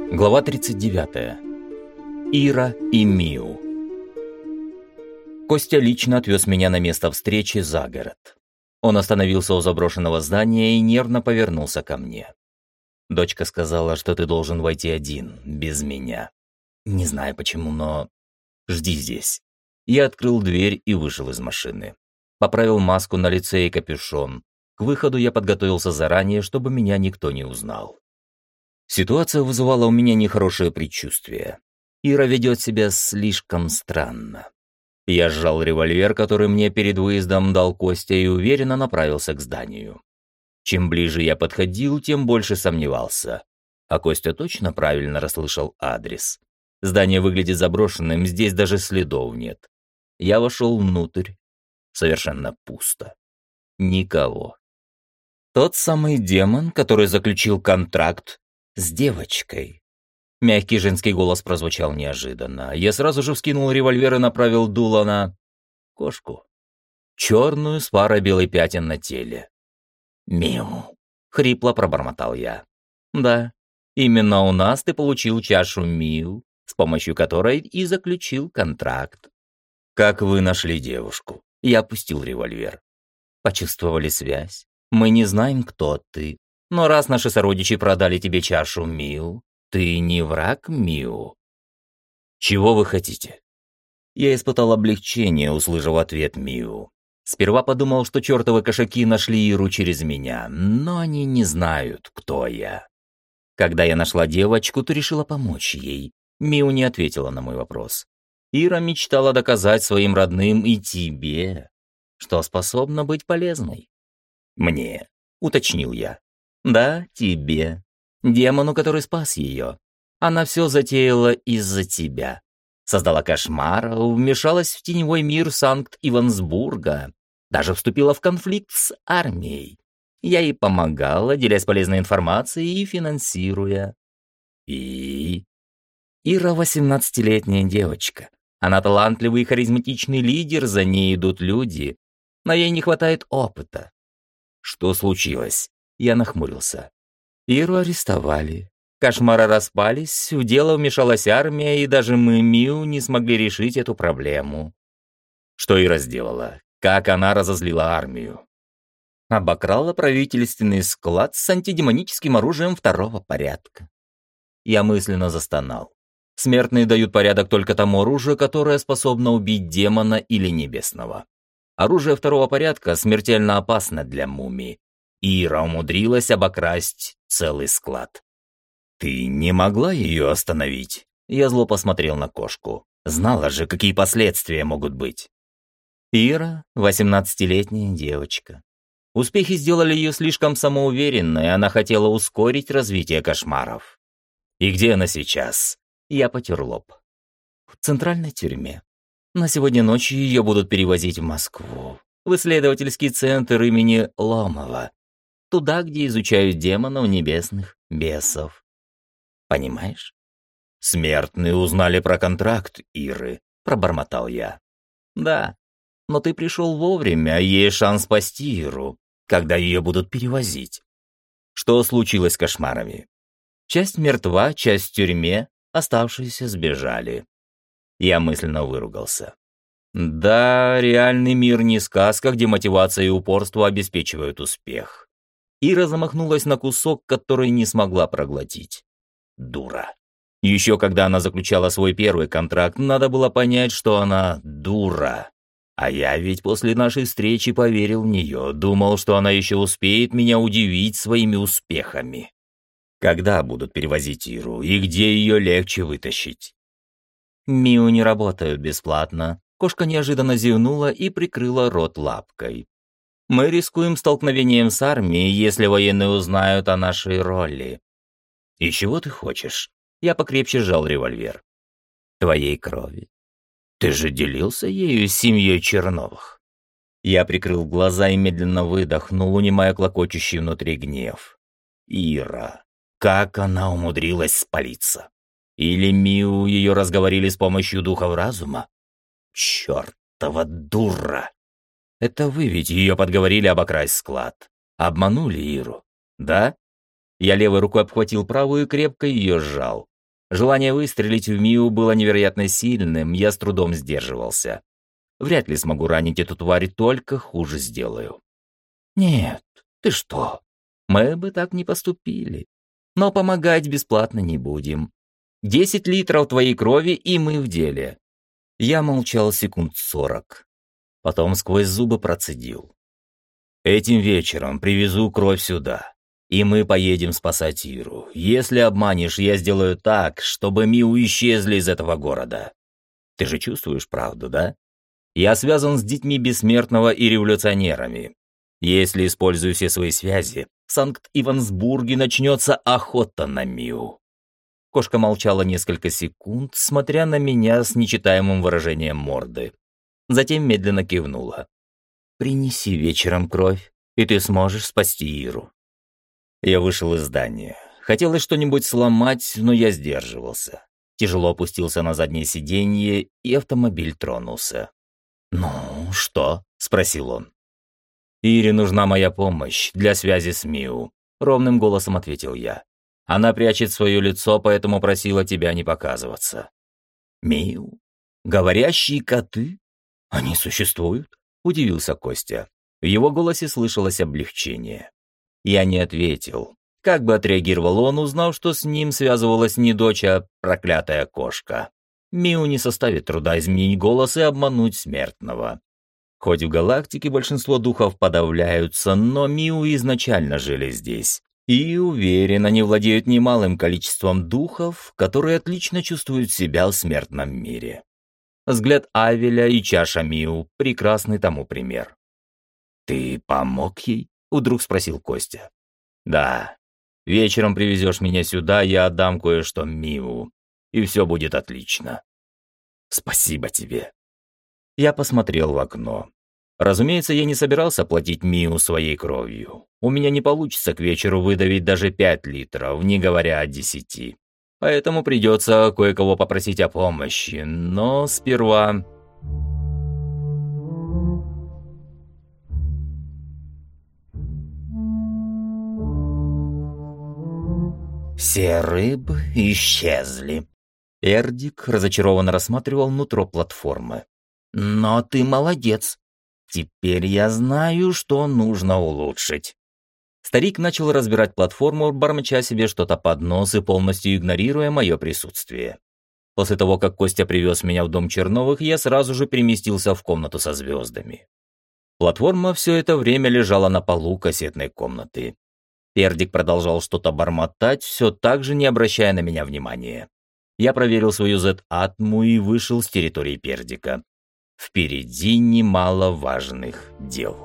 Глава 39. Ира и Миу. Костя лично отвез меня на место встречи за город. Он остановился у заброшенного здания и нервно повернулся ко мне. «Дочка сказала, что ты должен войти один, без меня. Не знаю почему, но жди здесь». Я открыл дверь и вышел из машины. Поправил маску на лице и капюшон. К выходу я подготовился заранее, чтобы меня никто не узнал. Ситуация вызывала у меня нехорошее предчувствие. Ира ведет себя слишком странно. Я сжал револьвер, который мне перед выездом дал Костя, и уверенно направился к зданию. Чем ближе я подходил, тем больше сомневался. А Костя точно правильно расслышал адрес. Здание выглядит заброшенным, здесь даже следов нет. Я вошел внутрь. Совершенно пусто. Никого. Тот самый демон, который заключил контракт с девочкой. Мягкий женский голос прозвучал неожиданно. Я сразу же вскинул револьвер и направил дуло на кошку. Черную с парой белой пятен на теле. «Миу!» — хрипло пробормотал я. «Да, именно у нас ты получил чашу Миу, с помощью которой и заключил контракт». «Как вы нашли девушку?» Я опустил револьвер. «Почувствовали связь. Мы не знаем, кто ты. Но раз наши сородичи продали тебе чашу Миу, ты не враг Миу». «Чего вы хотите?» Я испытал облегчение, услышав ответ Миу. Сперва подумал, что чертовы кошаки нашли Иру через меня, но они не знают, кто я. Когда я нашла девочку, то решила помочь ей. Миу не ответила на мой вопрос. Ира мечтала доказать своим родным и тебе, что способна быть полезной. «Мне», — уточнил я. «Да, тебе. Демону, который спас ее. Она все затеяла из-за тебя. Создала кошмар, вмешалась в теневой мир Санкт-Ивансбурга, даже вступила в конфликт с армией. Я ей помогала, делясь полезной информацией и финансируя. И... Ира 18-летняя девочка. Она талантливый и харизматичный лидер, за ней идут люди, но ей не хватает опыта». «Что случилось?» Я нахмурился. Иру арестовали. Кошмары распались, в дело вмешалась армия, и даже мы, Миу, не смогли решить эту проблему. Что Ира сделала? Как она разозлила армию? Обокрала правительственный склад с антидемоническим оружием второго порядка. Я мысленно застонал. Смертные дают порядок только тому оружию, которое способно убить демона или небесного. Оружие второго порядка смертельно опасно для мумии. Ира умудрилась обокрасть целый склад. «Ты не могла ее остановить?» Я зло посмотрел на кошку. Знала же, какие последствия могут быть. Ира — 18-летняя девочка. Успехи сделали ее слишком самоуверенной, она хотела ускорить развитие кошмаров. «И где она сейчас?» Я потер лоб. «В центральной тюрьме. На сегодня ночью ее будут перевозить в Москву, в исследовательский центр имени Ломова. Туда, где изучают демонов небесных бесов. Понимаешь?» «Смертные узнали про контракт Иры», — пробормотал я. «Да, но ты пришел вовремя, есть шанс спасти Иру, когда ее будут перевозить». «Что случилось с кошмарами?» «Часть мертва, часть в тюрьме, оставшиеся сбежали». Я мысленно выругался. «Да, реальный мир не сказка, где мотивация и упорство обеспечивают успех». Ира замахнулась на кусок, который не смогла проглотить. Дура. Еще когда она заключала свой первый контракт, надо было понять, что она дура. А я ведь после нашей встречи поверил в нее, думал, что она еще успеет меня удивить своими успехами. Когда будут перевозить Иру и где ее легче вытащить? Миу не работают бесплатно. Кошка неожиданно зевнула и прикрыла рот лапкой. Мы рискуем столкновением с армией, если военные узнают о нашей роли. И чего ты хочешь? Я покрепче сжал револьвер. Твоей крови. Ты же делился ею с семьей Черновых. Я прикрыл глаза и медленно выдохнул, унимая клокочущий внутри гнев. Ира. Как она умудрилась спалиться? Или Миу ее разговорили с помощью духов разума? Чертова дура! Это вы ведь ее подговорили обокрасть склад. Обманули Иру, да? Я левой рукой обхватил правую и крепко ее сжал. Желание выстрелить в Мию было невероятно сильным, я с трудом сдерживался. Вряд ли смогу ранить эту тварь, только хуже сделаю. Нет, ты что? Мы бы так не поступили. Но помогать бесплатно не будем. 10 литров твоей крови, и мы в деле. Я молчал секунд 40. Потом сквозь зубы процедил. Этим вечером привезу кровь сюда, и мы поедем спасать Иру. Если обманешь, я сделаю так, чтобы Миу исчезли из этого города. Ты же чувствуешь правду, да? Я связан с детьми Бессмертного и революционерами. Если использую все свои связи, в Санкт-Ивансбурге начнется охота на Миу. Кошка молчала несколько секунд, смотря на меня с нечитаемым выражением морды. Затем медленно кивнула. «Принеси вечером кровь, и ты сможешь спасти Иру». Я вышел из здания. Хотелось что-нибудь сломать, но я сдерживался. Тяжело опустился на заднее сиденье, и автомобиль тронулся. «Ну, что?» — спросил он. «Ире нужна моя помощь для связи с Миу», — ровным голосом ответил я. «Она прячет свое лицо, поэтому просила тебя не показываться». «Миу? Говорящие коты? Они существуют?» — удивился Костя. В его голосе слышалось облегчение. Я не ответил. Как бы отреагировал он, узнав, что с ним связывалась не дочь, а проклятая кошка? Миу не составит труда изменить голос и обмануть смертного. Хоть в галактике большинство духов подавляются, но Миу изначально жили здесь. И, уверен, они владеют немалым количеством духов, которые отлично чувствуют себя в смертном мире. Взгляд Авеля и чаша Миу – прекрасный тому пример. «Ты помог ей?» – вдруг спросил Костя. «Да. Вечером привезешь меня сюда, я отдам кое-что Миу, и все будет отлично». «Спасибо тебе». Я посмотрел в окно. Разумеется, я не собирался платить Миу своей кровью. У меня не получится к вечеру выдавить даже 5 литров, не говоря о 10. Поэтому придется кое-кого попросить о помощи, но сперва... Все рыбы исчезли. Эрдик разочарованно рассматривал нутро платформы. «Но ты молодец. Теперь я знаю, что нужно улучшить». Старик начал разбирать платформу, бормоча себе что-то под нос и полностью игнорируя мое присутствие. После того, как Костя привез меня в дом Черновых, я сразу же переместился в комнату со звездами. Платформа все это время лежала на полу кассетной комнаты. Пердик продолжал что-то бормотать, все так же не обращая на меня внимания. Я проверил свою Z-атму и вышел с территории Пердика. Впереди немало важных дел.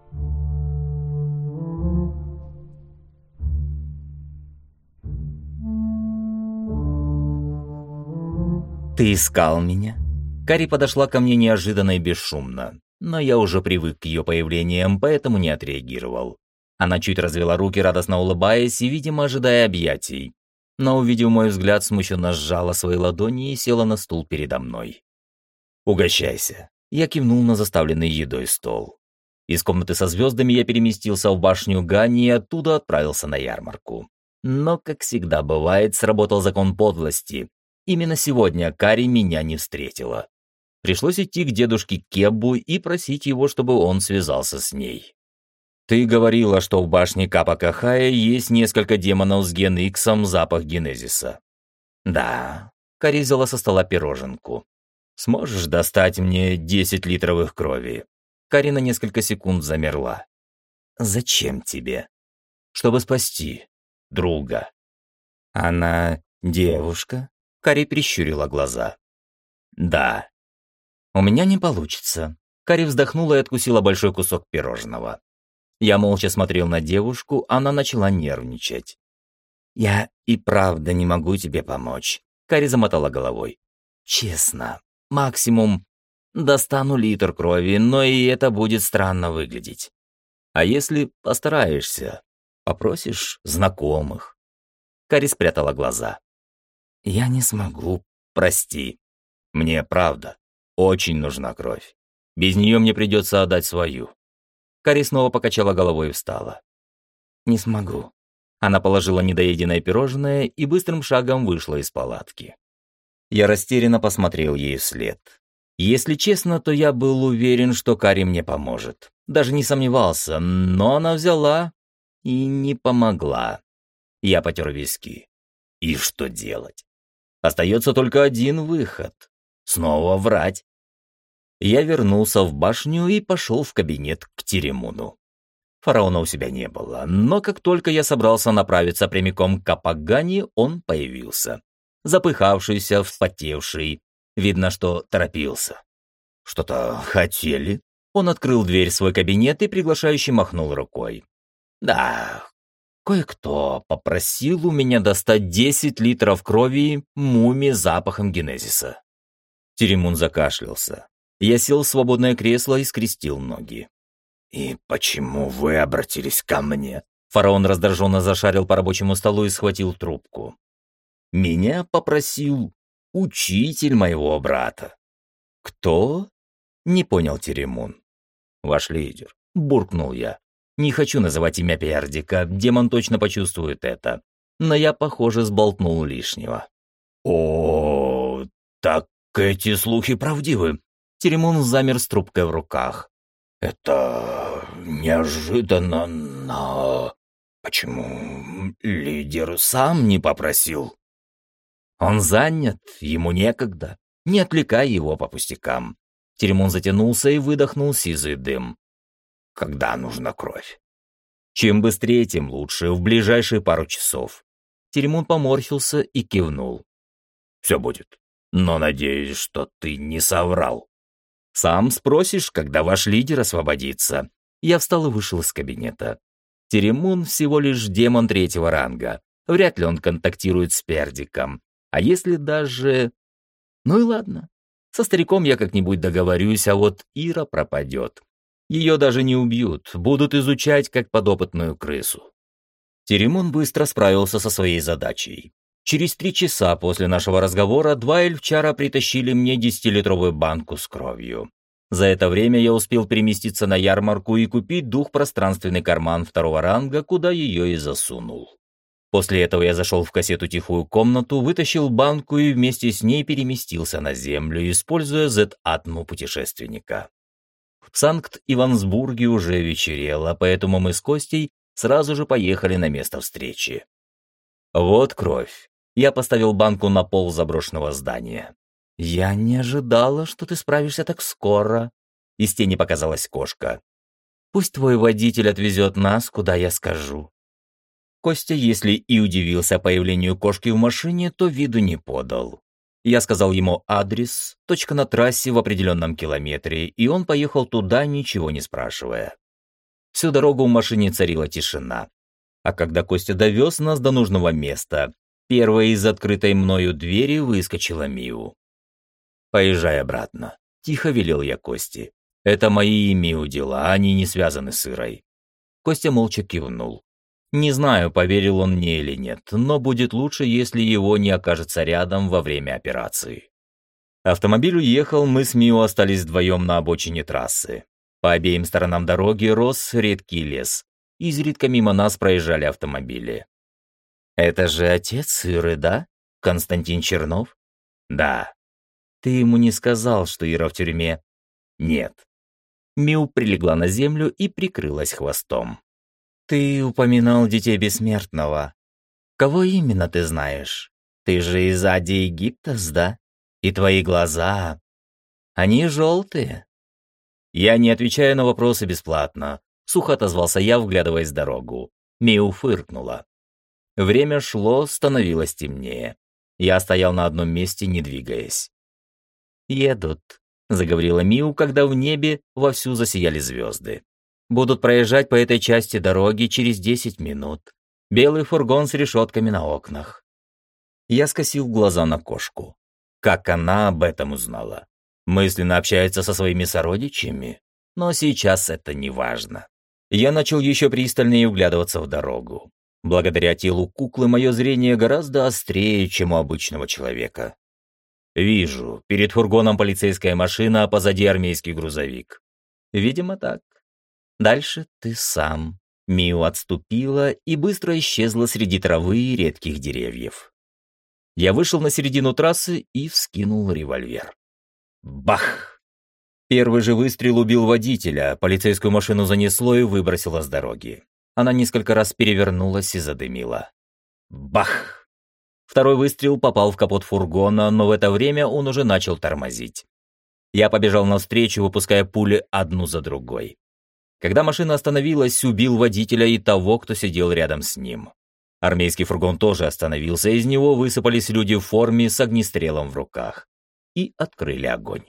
«Ты искал меня?» Кари подошла ко мне неожиданно и бесшумно, но я уже привык к ее появлениям, поэтому не отреагировал. Она чуть развела руки, радостно улыбаясь и, видимо, ожидая объятий. Но, увидев мой взгляд, смущенно сжала свои ладони и села на стул передо мной. «Угощайся». Я кивнул на заставленный едой стол. Из комнаты со звездами я переместился в башню Гани и оттуда отправился на ярмарку. Но, как всегда бывает, сработал закон подлости. Именно сегодня Кари меня не встретила. Пришлось идти к дедушке Кеббу и просить его, чтобы он связался с ней. «Ты говорила, что в башне Капа Кахая есть несколько демонов с ген Иксом запах генезиса». «Да». Кари взяла со стола пироженку. «Сможешь достать мне 10 литровых крови?» Кари на несколько секунд замерла. «Зачем тебе?» «Чтобы спасти друга». «Она девушка?» Кари прищурила глаза. «Да». «У меня не получится». Кари вздохнула и откусила большой кусок пирожного. Я молча смотрел на девушку, она начала нервничать. «Я и правда не могу тебе помочь», — Кари замотала головой. «Честно, максимум достану литр крови, но и это будет странно выглядеть. А если постараешься, попросишь знакомых?» Кари спрятала глаза. «Я не смогу, прости. Мне правда очень нужна кровь. Без нее мне придется отдать свою». Кари снова покачала головой и встала. «Не смогу. Она положила недоеденное пирожное и быстрым шагом вышла из палатки. Я растерянно посмотрел ей вслед. Если честно, то я был уверен, что Кари мне поможет. Даже не сомневался, но она взяла и не помогла. Я потер виски. И что делать? Остается только один выход. Снова врать. Я вернулся в башню и пошел в кабинет к Теремуну. Фараона у себя не было, но как только я собрался направиться прямиком к Апагани, он появился. Запыхавшийся, вспотевший. Видно, что торопился. «Что-то хотели?» Он открыл дверь в свой кабинет и приглашающе махнул рукой. «Да, кое-кто попросил у меня достать 10 литров крови мумии с запахом генезиса». Теремун закашлялся. Я сел в свободное кресло и скрестил ноги. «И почему вы обратились ко мне?» Фараон раздраженно зашарил по рабочему столу и схватил трубку. «Меня попросил учитель моего брата». «Кто?» — не понял Теремун. «Ваш лидер», — буркнул я. «Не хочу называть имя Пердика, демон точно почувствует это. Но я, похоже, сболтнул лишнего». «О, так эти слухи правдивы». Теремун замер с трубкой в руках. «Это неожиданно, но почему лидер сам не попросил?» «Он занят, ему некогда. Не отвлекай его по пустякам». Теремун затянулся и выдохнул сизый дым. «Когда нужна кровь?» «Чем быстрее, тем лучше, в ближайшие пару часов». Теремун поморщился и кивнул. «Все будет. Но надеюсь, что ты не соврал». «Сам спросишь, когда ваш лидер освободится». Я встал и вышел из кабинета. Теремун всего лишь демон 3-го ранга. Вряд ли он контактирует с Пердиком. А если даже... Ну и ладно. Со стариком я как-нибудь договорюсь, а вот Ира пропадет. Ее даже не убьют, будут изучать как подопытную крысу. Теремун быстро справился со своей задачей. Через 3 часа после нашего разговора 2 эльфчара притащили мне 10-литровую банку с кровью. За это время я успел переместиться на ярмарку и купить двухпространственный карман 2-го ранга, куда ее и засунул. После этого я зашел в кассету-тихую комнату, вытащил банку и вместе с ней переместился на землю, используя Z-атму путешественника. В Санкт-Ивансбурге уже вечерело, поэтому мы с Костей сразу же поехали на место встречи. Вот кровь. Я поставил банку на пол заброшенного здания. «Я не ожидала, что ты справишься так скоро». Из тени показалась кошка. «Пусть твой водитель отвезет нас, куда я скажу». Костя, если и удивился появлению кошки в машине, то виду не подал. Я сказал ему адрес, точка на трассе в определенном километре, и он поехал туда, ничего не спрашивая. Всю дорогу в машине царила тишина. А когда Костя довез нас до нужного места, первой из открытой мною двери выскочила Миу. «Поезжай обратно», — тихо велел я Косте. «Это мои и Миу дела, они не связаны с Ирой». Костя молча кивнул. Не знаю, поверил он мне или нет, но будет лучше, если его не окажется рядом во время операции. Автомобиль уехал, мы с Миу остались вдвоем на обочине трассы. По обеим сторонам дороги рос редкий лес. Изредка мимо нас проезжали автомобили. «Это же отец Иры, да? Константин Чернов?» «Да». «Ты ему не сказал, что Ира в тюрьме?» «Нет». Миу прилегла на землю и прикрылась хвостом. «Ты упоминал детей Бессмертного. Кого именно ты знаешь? Ты же из Ади Египтас, да? И твои глаза... Они желтые». «Я не отвечаю на вопросы бесплатно», — сухо отозвался я, вглядываясь в дорогу. Миу фыркнула. Время шло, становилось темнее. Я стоял на одном месте, не двигаясь. «Едут», — заговорила Миу, когда в небе вовсю засияли звезды. «Будут проезжать по этой части дороги через 10 минут. Белый фургон с решетками на окнах». Я скосил глаза на кошку. Как она об этом узнала? Мысленно общается со своими сородичами? Но сейчас это не важно. Я начал еще пристальнее углядываться в дорогу. Благодаря телу куклы мое зрение гораздо острее, чем у обычного человека. Вижу, перед фургоном полицейская машина, а позади армейский грузовик. Видимо, так. Дальше ты сам. Миу отступила и быстро исчезла среди травы и редких деревьев. Я вышел на середину трассы и вскинул револьвер. Бах! Первый же выстрел убил водителя, полицейскую машину занесло и выбросило с дороги. Она несколько раз перевернулась и задымила. Бах! Второй выстрел попал в капот фургона, но в это время он уже начал тормозить. Я побежал навстречу, выпуская пули одну за другой. Когда машина остановилась, убил водителя и того, кто сидел рядом с ним. Армейский фургон тоже остановился, из него высыпались люди в форме с огнестрелом в руках и открыли огонь.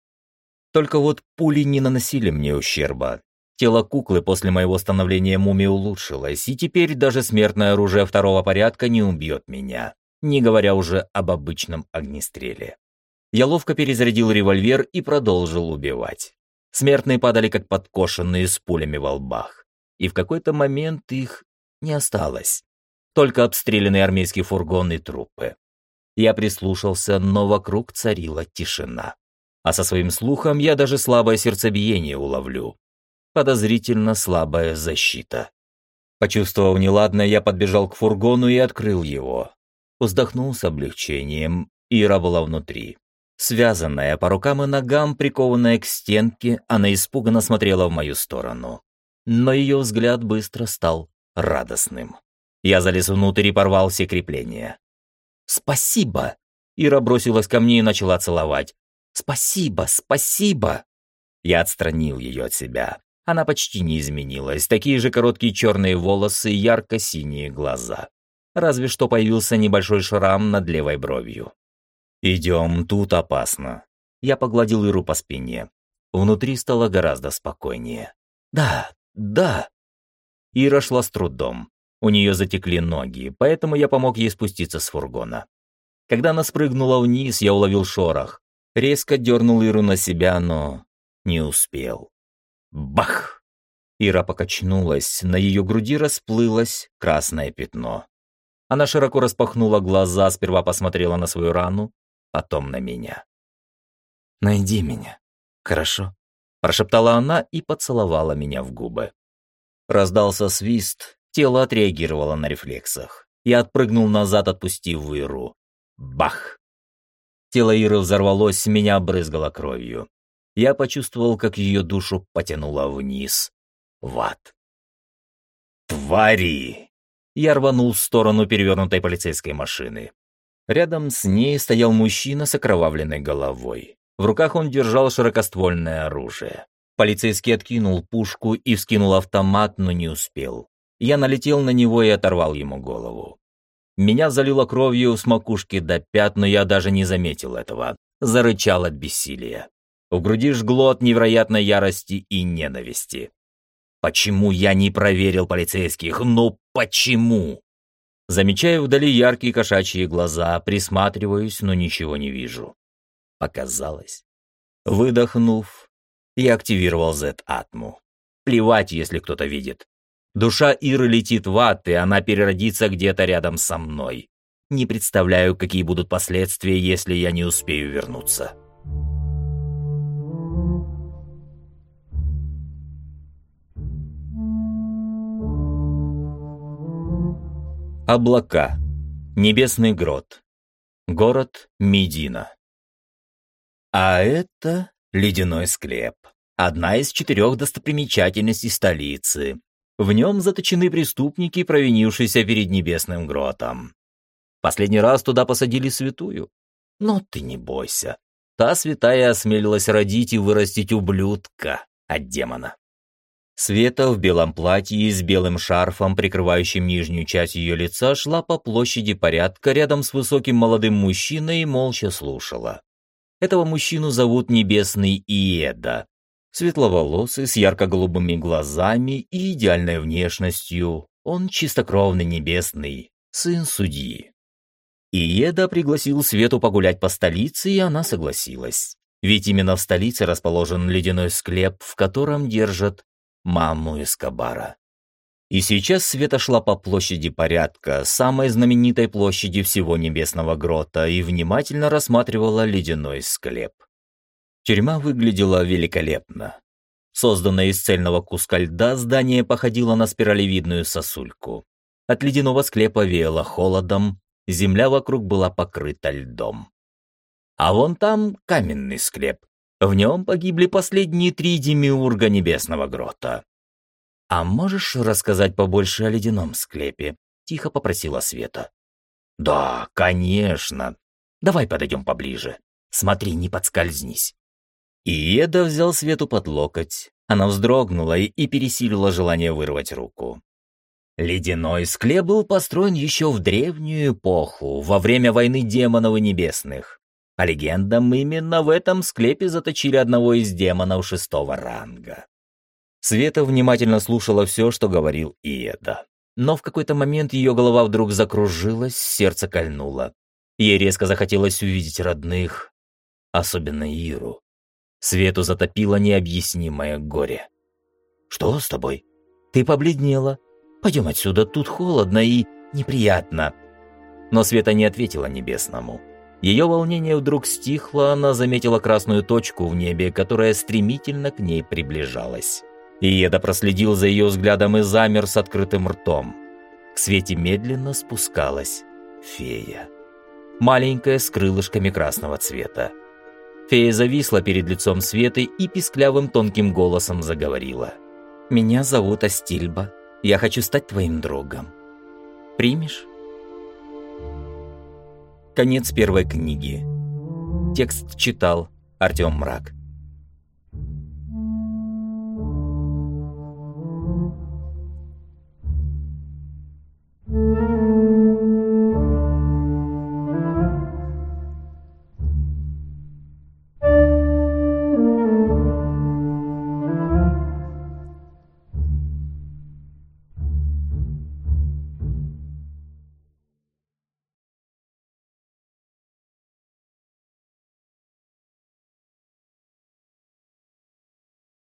Только вот пули не наносили мне ущерба. Тело куклы после моего становления мумии улучшилось, и теперь даже смертное оружие второго порядка не убьет меня, не говоря уже об обычном огнестреле. Я ловко перезарядил револьвер и продолжил убивать. Смертные падали как подкошенные с пулями во лбах, и в какой-то момент их не осталось. Только обстрелянный армейский фургон и трупы. Я прислушался, но вокруг царила тишина. А со своим слухом я даже слабое сердцебиение уловлю. Подозрительно слабая защита. Почувствовав неладное, я подбежал к фургону и открыл его. Вздохнул с облегчением, Ира была внутри. Связанная по рукам и ногам, прикованная к стенке, она испуганно смотрела в мою сторону. Но ее взгляд быстро стал радостным. Я залез внутрь и порвал все крепления. «Спасибо!» Ира бросилась ко мне и начала целовать. «Спасибо, спасибо!» Я отстранил ее от себя. Она почти не изменилась. Такие же короткие черные волосы и ярко-синие глаза. Разве что появился небольшой шрам над левой бровью. «Идем, тут опасно». Я погладил Иру по спине. Внутри стало гораздо спокойнее. «Да, да». Ира шла с трудом. У нее затекли ноги, поэтому я помог ей спуститься с фургона. Когда она спрыгнула вниз, я уловил шорох. Резко дернул Иру на себя, но не успел. Бах! Ира покачнулась, на ее груди расплылось красное пятно. Она широко распахнула глаза, сперва посмотрела на свою рану, потом на меня. «Найди меня, хорошо?» – прошептала она и поцеловала меня в губы. Раздался свист, тело отреагировало на рефлексах. Я отпрыгнул назад, отпустив Иру. Бах! Тело Иры взорвалось, меня брызгало кровью. Я почувствовал, как ее душу потянуло вниз, в ад. «Твари!» Я рванул в сторону перевернутой полицейской машины. Рядом с ней стоял мужчина с окровавленной головой. В руках он держал широкоствольное оружие. Полицейский откинул пушку и вскинул автомат, но не успел. Я налетел на него и оторвал ему голову. Меня залило кровью с макушки до пят, но я даже не заметил этого. Зарычал от бессилия. В груди жгло от невероятной ярости и ненависти. Почему я не проверил полицейских? Ну почему? Замечаю вдали яркие кошачьи глаза, присматриваюсь, но ничего не вижу. Показалось. Выдохнув, я активировал Z-атму. Плевать, если кто-то видит. Душа Иры летит в ад, и она переродится где-то рядом со мной. Не представляю, какие будут последствия, если я не успею вернуться. Облака. Небесный грот. Город Медина. А это ледяной склеп. Одна из 4 достопримечательностей столицы. В нем заточены преступники, провинившиеся перед небесным гротом. Последний раз туда посадили святую. Но ты не бойся. Та святая осмелилась родить и вырастить ублюдка от демона. Света в белом платье и с белым шарфом, прикрывающим нижнюю часть ее лица, шла по площади порядка рядом с высоким молодым мужчиной и молча слушала. Этого мужчину зовут Небесный Иеда. Светловолосый, с ярко-голубыми глазами и идеальной внешностью. Он чистокровный небесный, сын судьи. Иеда пригласил Свету погулять по столице, и она согласилась. Ведь именно в столице расположен ледяной склеп, в котором держат маму Эскобара. И сейчас Света шла по площади порядка, самой знаменитой площади всего небесного грота, и внимательно рассматривала ледяной склеп. Тюрьма выглядела великолепно. Созданное из цельного куска льда, здание походило на спиралевидную сосульку. От ледяного склепа веяло холодом, земля вокруг была покрыта льдом. А вон там каменный склеп. В нем погибли последние 3 демиурга Небесного Грота. «А можешь рассказать побольше о ледяном склепе?» — тихо попросила Света. «Да, конечно. Давай подойдем поближе. Смотри, не подскользнись». Иеда взял Свету под локоть. Она вздрогнула и пересилила желание вырвать руку. Ледяной склеп был построен еще в древнюю эпоху, во время войны демонов и небесных. По легендам, именно в этом склепе заточили одного из демонов 6-го ранга. Света внимательно слушала все, что говорил Иеда. Но в какой-то момент ее голова вдруг закружилась, сердце кольнуло. Ей резко захотелось увидеть родных, особенно Иру. Свету затопило необъяснимое горе. «Что с тобой? Ты побледнела. Пойдем отсюда, тут холодно и неприятно». Но Света не ответила Небесному. Ее волнение вдруг стихло, она заметила красную точку в небе, которая стремительно к ней приближалась. Иеда проследил за ее взглядом и замер с открытым ртом. К Свете медленно спускалась фея. Маленькая, с крылышками красного цвета. Фея зависла перед лицом Светы и писклявым тонким голосом заговорила. «Меня зовут Астильба. Я хочу стать твоим другом. Примешь?» Конец первой книги. Текст читал Артем Мрак.